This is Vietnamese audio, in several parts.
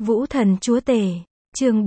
Vũ Thần Chúa Tể, chương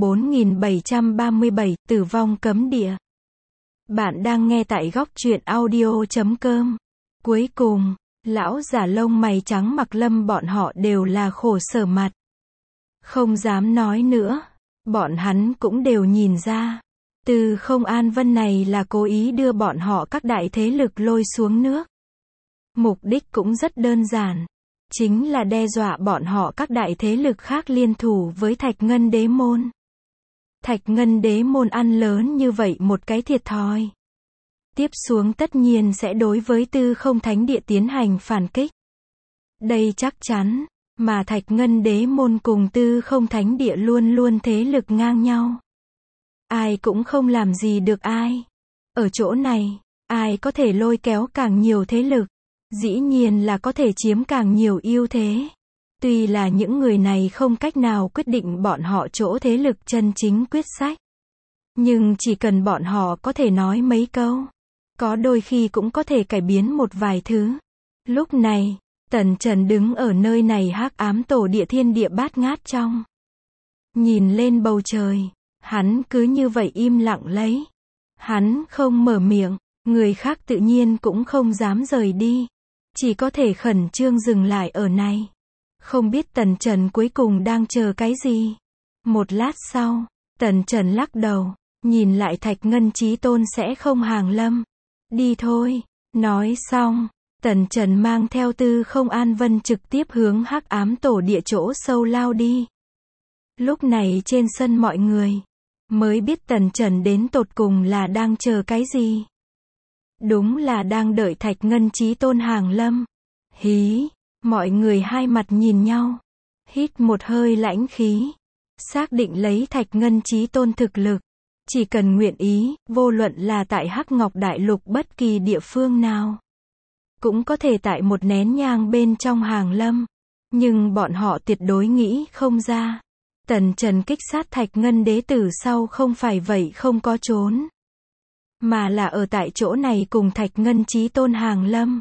4737, Tử vong cấm địa. Bạn đang nghe tại góc truyện audio.com. Cuối cùng, lão giả lông mày trắng Mặc Lâm bọn họ đều là khổ sở mặt. Không dám nói nữa, bọn hắn cũng đều nhìn ra. Từ Không An Vân này là cố ý đưa bọn họ các đại thế lực lôi xuống nước. Mục đích cũng rất đơn giản. Chính là đe dọa bọn họ các đại thế lực khác liên thủ với Thạch Ngân Đế Môn. Thạch Ngân Đế Môn ăn lớn như vậy một cái thiệt thòi. Tiếp xuống tất nhiên sẽ đối với Tư Không Thánh Địa tiến hành phản kích. Đây chắc chắn, mà Thạch Ngân Đế Môn cùng Tư Không Thánh Địa luôn luôn thế lực ngang nhau. Ai cũng không làm gì được ai. Ở chỗ này, ai có thể lôi kéo càng nhiều thế lực, dĩ nhiên là có thể chiếm càng nhiều ưu thế. Tuy là những người này không cách nào quyết định bọn họ chỗ thế lực chân chính quyết sách. Nhưng chỉ cần bọn họ có thể nói mấy câu, có đôi khi cũng có thể cải biến một vài thứ. Lúc này, Tần Trần đứng ở nơi này hắc ám tổ địa thiên địa bát ngát trong. Nhìn lên bầu trời, hắn cứ như vậy im lặng lấy. Hắn không mở miệng, người khác tự nhiên cũng không dám rời đi. Chỉ có thể khẩn trương dừng lại ở này. Không biết Tần Trần cuối cùng đang chờ cái gì. Một lát sau, Tần Trần lắc đầu, nhìn lại Thạch Ngân Chí Tôn sẽ không hàng lâm. Đi thôi. Nói xong, Tần Trần mang theo Tư Không An Vân trực tiếp hướng hắc ám tổ địa chỗ sâu lao đi. Lúc này trên sân mọi người mới biết Tần Trần đến tột cùng là đang chờ cái gì. Đúng là đang đợi Thạch Ngân Chí Tôn hàng lâm. Hí, mọi người hai mặt nhìn nhau, hít một hơi lãnh khí, xác định lấy Thạch Ngân Chí Tôn thực lực, chỉ cần nguyện ý, vô luận là tại Hắc Ngọc Đại Lục bất kỳ địa phương nào, cũng có thể tại một nén nhang bên trong hàng lâm. Nhưng bọn họ tuyệt đối nghĩ không ra, Tần Trần kích sát Thạch Ngân Đế Tử sau không phải vậy không có trốn, mà là ở tại chỗ này cùng Thạch Ngân Chí Tôn hàng lâm.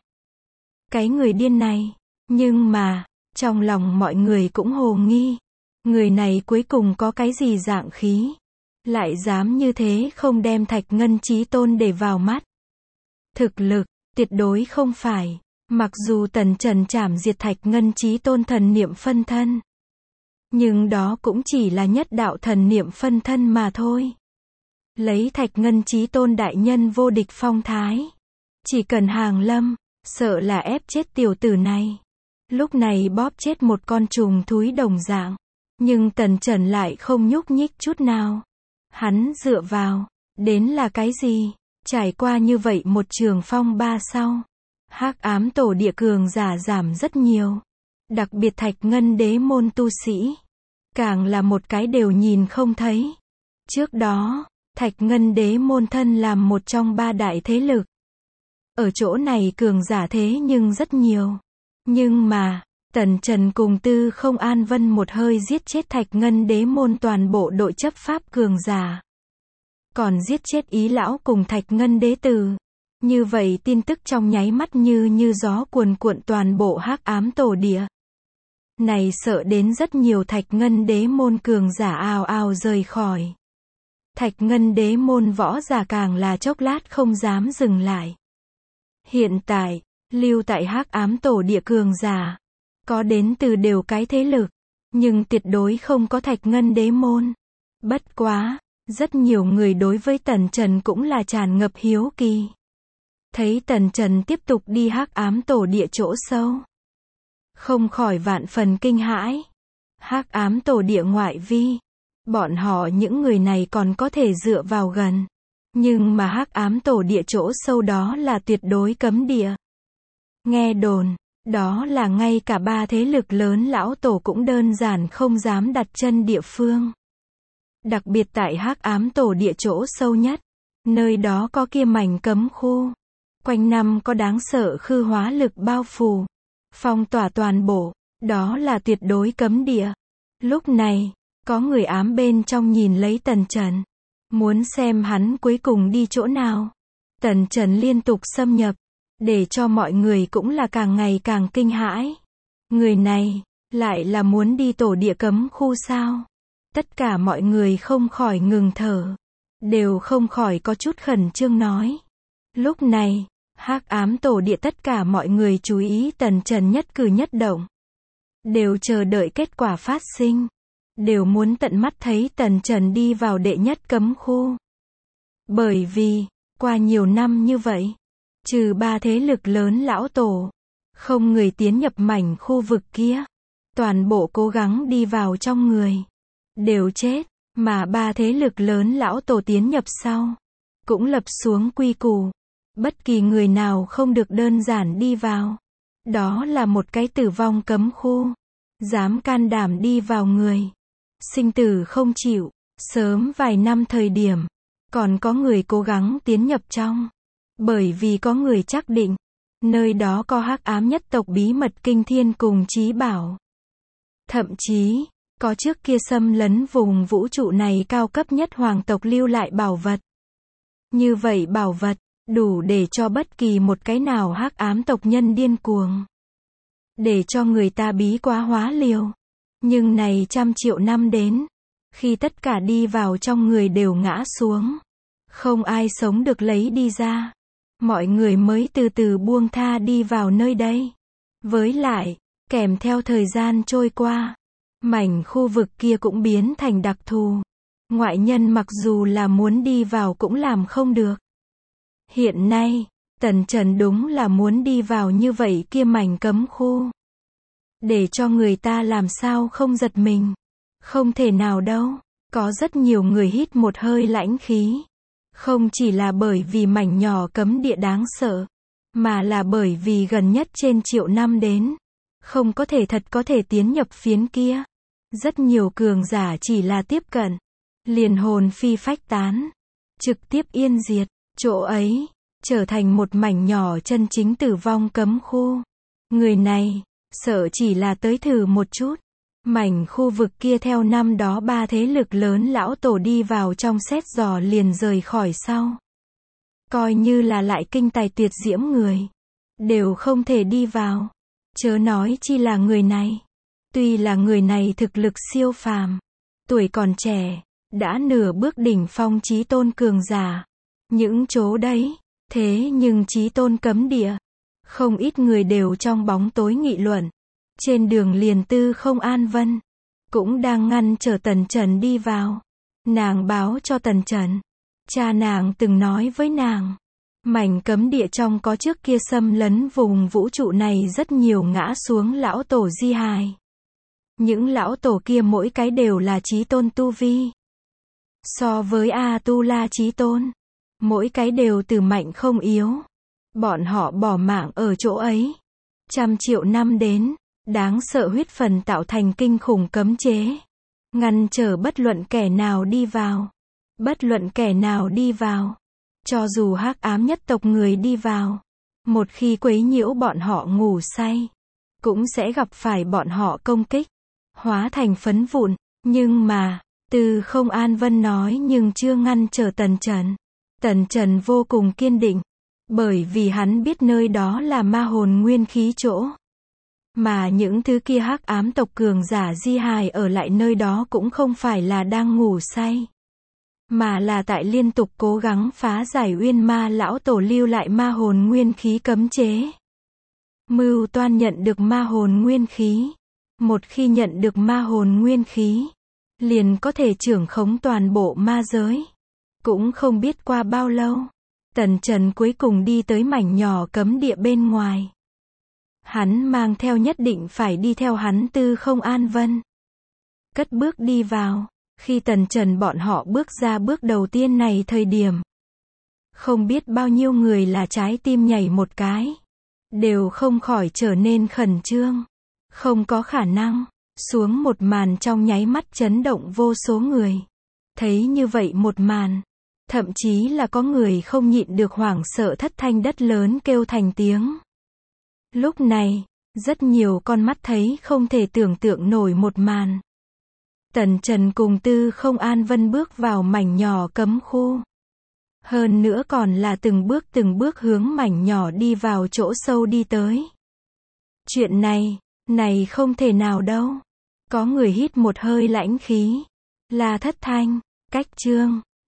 Cái người điên này, nhưng mà, trong lòng mọi người cũng hồ nghi. Người này cuối cùng có cái gì dạng khí, lại dám như thế không đem Thạch Ngân Chí Tôn để vào mắt. Thực lực, tuyệt đối không phải. Mặc dù Tần Trần chảm diệt Thạch Ngân Chí Tôn thần niệm phân thân, nhưng đó cũng chỉ là nhất đạo thần niệm phân thân mà thôi. Lấy Thạch Ngân Chí Tôn đại nhân vô địch phong thái, chỉ cần hàng lâm, sợ là ép chết tiểu tử này. Lúc này bóp chết một con trùng thúi đồng dạng. Nhưng Tần Trần lại không nhúc nhích chút nào. Hắn dựa vào, đến là cái gì? Trải qua như vậy một trường phong ba sau, hắc ám tổ địa cường giả giảm rất nhiều. Đặc biệt Thạch Ngân Đế Môn tu sĩ, càng là một cái đều nhìn không thấy. Trước đó, Thạch Ngân Đế Môn thân làm một trong ba đại thế lực. Ở chỗ này cường giả thế nhưng rất nhiều. Nhưng mà, Tần Trần cùng Tư Không An Vân một hơi giết chết Thạch Ngân Đế Môn toàn bộ đội chấp pháp cường giả. Còn giết chết Ý Lão cùng Thạch Ngân Đế Tử. Như vậy tin tức trong nháy mắt như gió cuồn cuộn toàn bộ hắc ám tổ địa. Này sợ đến rất nhiều Thạch Ngân Đế Môn cường giả ào ào rời khỏi. Thạch Ngân Đế Môn võ giả càng là chốc lát không dám dừng lại. Hiện tại, lưu tại hắc ám tổ địa cường giả, có đến từ đều cái thế lực, nhưng tuyệt đối không có Thạch Ngân Đế Môn. Bất quá, rất nhiều người đối với Tần Trần cũng là tràn ngập hiếu kỳ. Thấy Tần Trần tiếp tục đi hắc ám tổ địa chỗ sâu, không khỏi vạn phần kinh hãi. Hắc ám tổ địa ngoại vi, bọn họ những người này còn có thể dựa vào gần. Nhưng mà hắc ám tổ địa chỗ sâu đó là tuyệt đối cấm địa. Nghe đồn, đó là ngay cả ba thế lực lớn lão tổ cũng đơn giản không dám đặt chân địa phương. Đặc biệt tại hắc ám tổ địa chỗ sâu nhất, nơi đó có kia mảnh cấm khu. Quanh năm có đáng sợ khư hóa lực bao phủ, phong tỏa toàn bộ, đó là tuyệt đối cấm địa. Lúc này, có người ám bên trong nhìn lấy Tần Trần, muốn xem hắn cuối cùng đi chỗ nào. Tần Trần liên tục xâm nhập, để cho mọi người cũng là càng ngày càng kinh hãi. Người này, Lại là muốn đi tổ địa cấm khu sao? Tất cả mọi người không khỏi ngừng thở. Đều không khỏi có chút khẩn trương nói. Lúc này, hắc ám tổ địa tất cả mọi người chú ý Tần Trần nhất cử nhất động. Đều chờ đợi kết quả phát sinh. Đều muốn tận mắt thấy Tần Trần đi vào đệ nhất cấm khu. Bởi vì, qua nhiều năm như vậy, trừ 3 thế lực lớn lão tổ, không người tiến nhập mảnh khu vực kia. Toàn bộ cố gắng đi vào trong người, đều chết, mà 3 thế lực lớn lão tổ tiến nhập sau, cũng lập xuống quy củ. Bất kỳ người nào không được đơn giản đi vào. Đó là một cái tử vong cấm khu. Dám can đảm đi vào người. Sinh tử không chịu. Sớm vài năm thời điểm, còn có người cố gắng tiến nhập trong. Bởi vì có người chắc định, nơi đó có hắc ám nhất tộc bí mật kinh thiên cùng chí bảo. Thậm chí, có trước kia xâm lấn vùng vũ trụ này cao cấp nhất hoàng tộc lưu lại bảo vật. Như vậy bảo vật, đủ để cho bất kỳ một cái nào hắc ám tộc nhân điên cuồng. Để cho người ta bí quá hóa liều. Nhưng này 100 triệu năm đến, khi tất cả đi vào trong người đều ngã xuống. Không ai sống được lấy đi ra. Mọi người mới từ từ buông tha đi vào nơi đây. Với lại, kèm theo thời gian trôi qua, mảnh khu vực kia cũng biến thành đặc thù. Ngoại nhân mặc dù là muốn đi vào cũng làm không được. Hiện nay, Tần Trần đúng là muốn đi vào như vậy kia mảnh cấm khu. Để cho người ta làm sao không giật mình. Không thể nào đâu. Có rất nhiều người hít một hơi lãnh khí. Không chỉ là bởi vì mảnh nhỏ cấm địa đáng sợ, mà là bởi vì gần nhất trên 1 triệu năm đến, không có thể thật có thể tiến nhập phiến kia. Rất nhiều cường giả chỉ là tiếp cận, liền hồn phi phách tán, trực tiếp yên diệt. Chỗ ấy, trở thành một mảnh nhỏ chân chính tử vong cấm khu. Người này, sợ chỉ là tới thử một chút. Mảnh khu vực kia theo năm đó 3 thế lực lớn lão tổ đi vào trong xét dò liền rời khỏi sau. Coi như là lại kinh tài tuyệt diễm người, đều không thể đi vào. Chớ nói chi là người này. Tuy là người này thực lực siêu phàm, tuổi còn trẻ, đã nửa bước đỉnh phong chí tôn cường giả. Những chỗ đấy, thế nhưng chí tôn cấm địa, không ít người đều trong bóng tối nghị luận. Trên đường liền Tư Không An Vân, cũng đang ngăn trở Tần Trần đi vào. Nàng báo cho Tần Trần, cha nàng từng nói với nàng, mảnh cấm địa trong có trước kia xâm lấn vùng vũ trụ này rất nhiều ngã xuống lão tổ di hài. Những lão tổ kia mỗi cái đều là chí tôn tu vi. So với A-tu-la chí tôn, mỗi cái đều từ mạnh không yếu. Bọn họ bỏ mạng ở chỗ ấy. 100 triệu năm đến, đáng sợ huyết phần tạo thành kinh khủng cấm chế. Ngăn trở bất luận kẻ nào đi vào. Bất luận kẻ nào đi vào. Cho dù hắc ám nhất tộc người đi vào. Một khi quấy nhiễu bọn họ ngủ say, cũng sẽ gặp phải bọn họ công kích. Hóa thành phấn vụn. Nhưng mà, Tư Không An Vân nói nhưng chưa ngăn trở Tần Trần. Tần Trần vô cùng kiên định. Bởi vì hắn biết nơi đó là ma hồn nguyên khí chỗ. Mà những thứ kia hắc ám tộc cường giả di hài ở lại nơi đó cũng không phải là đang ngủ say. Mà là tại liên tục cố gắng phá giải uyên ma lão tổ lưu lại ma hồn nguyên khí cấm chế. Mưu toan nhận được ma hồn nguyên khí. Một khi nhận được ma hồn nguyên khí, liền có thể trưởng khống toàn bộ ma giới. Cũng không biết qua bao lâu, Tần Trần cuối cùng đi tới mảnh nhỏ cấm địa bên ngoài. Hắn mang theo nhất định phải đi theo hắn Tư Không An Vân. Cất bước đi vào. Khi Tần Trần bọn họ bước ra bước đầu tiên này thời điểm, không biết bao nhiêu người là trái tim nhảy một cái. Đều không khỏi trở nên khẩn trương. Không có khả năng. Xuống một màn trong nháy mắt chấn động vô số người. Thấy như vậy một màn, thậm chí là có người không nhịn được hoảng sợ thất thanh đất lớn kêu thành tiếng. Lúc này, rất nhiều con mắt thấy không thể tưởng tượng nổi một màn. Tần Trần cùng Tư Không An Vân bước vào mảnh nhỏ cấm khu. Hơn nữa còn là từng bước hướng mảnh nhỏ đi vào chỗ sâu đi tới. Chuyện này, Này không thể nào đâu. Có người hít một hơi lãnh khí. La Thất Thanh. Cách chương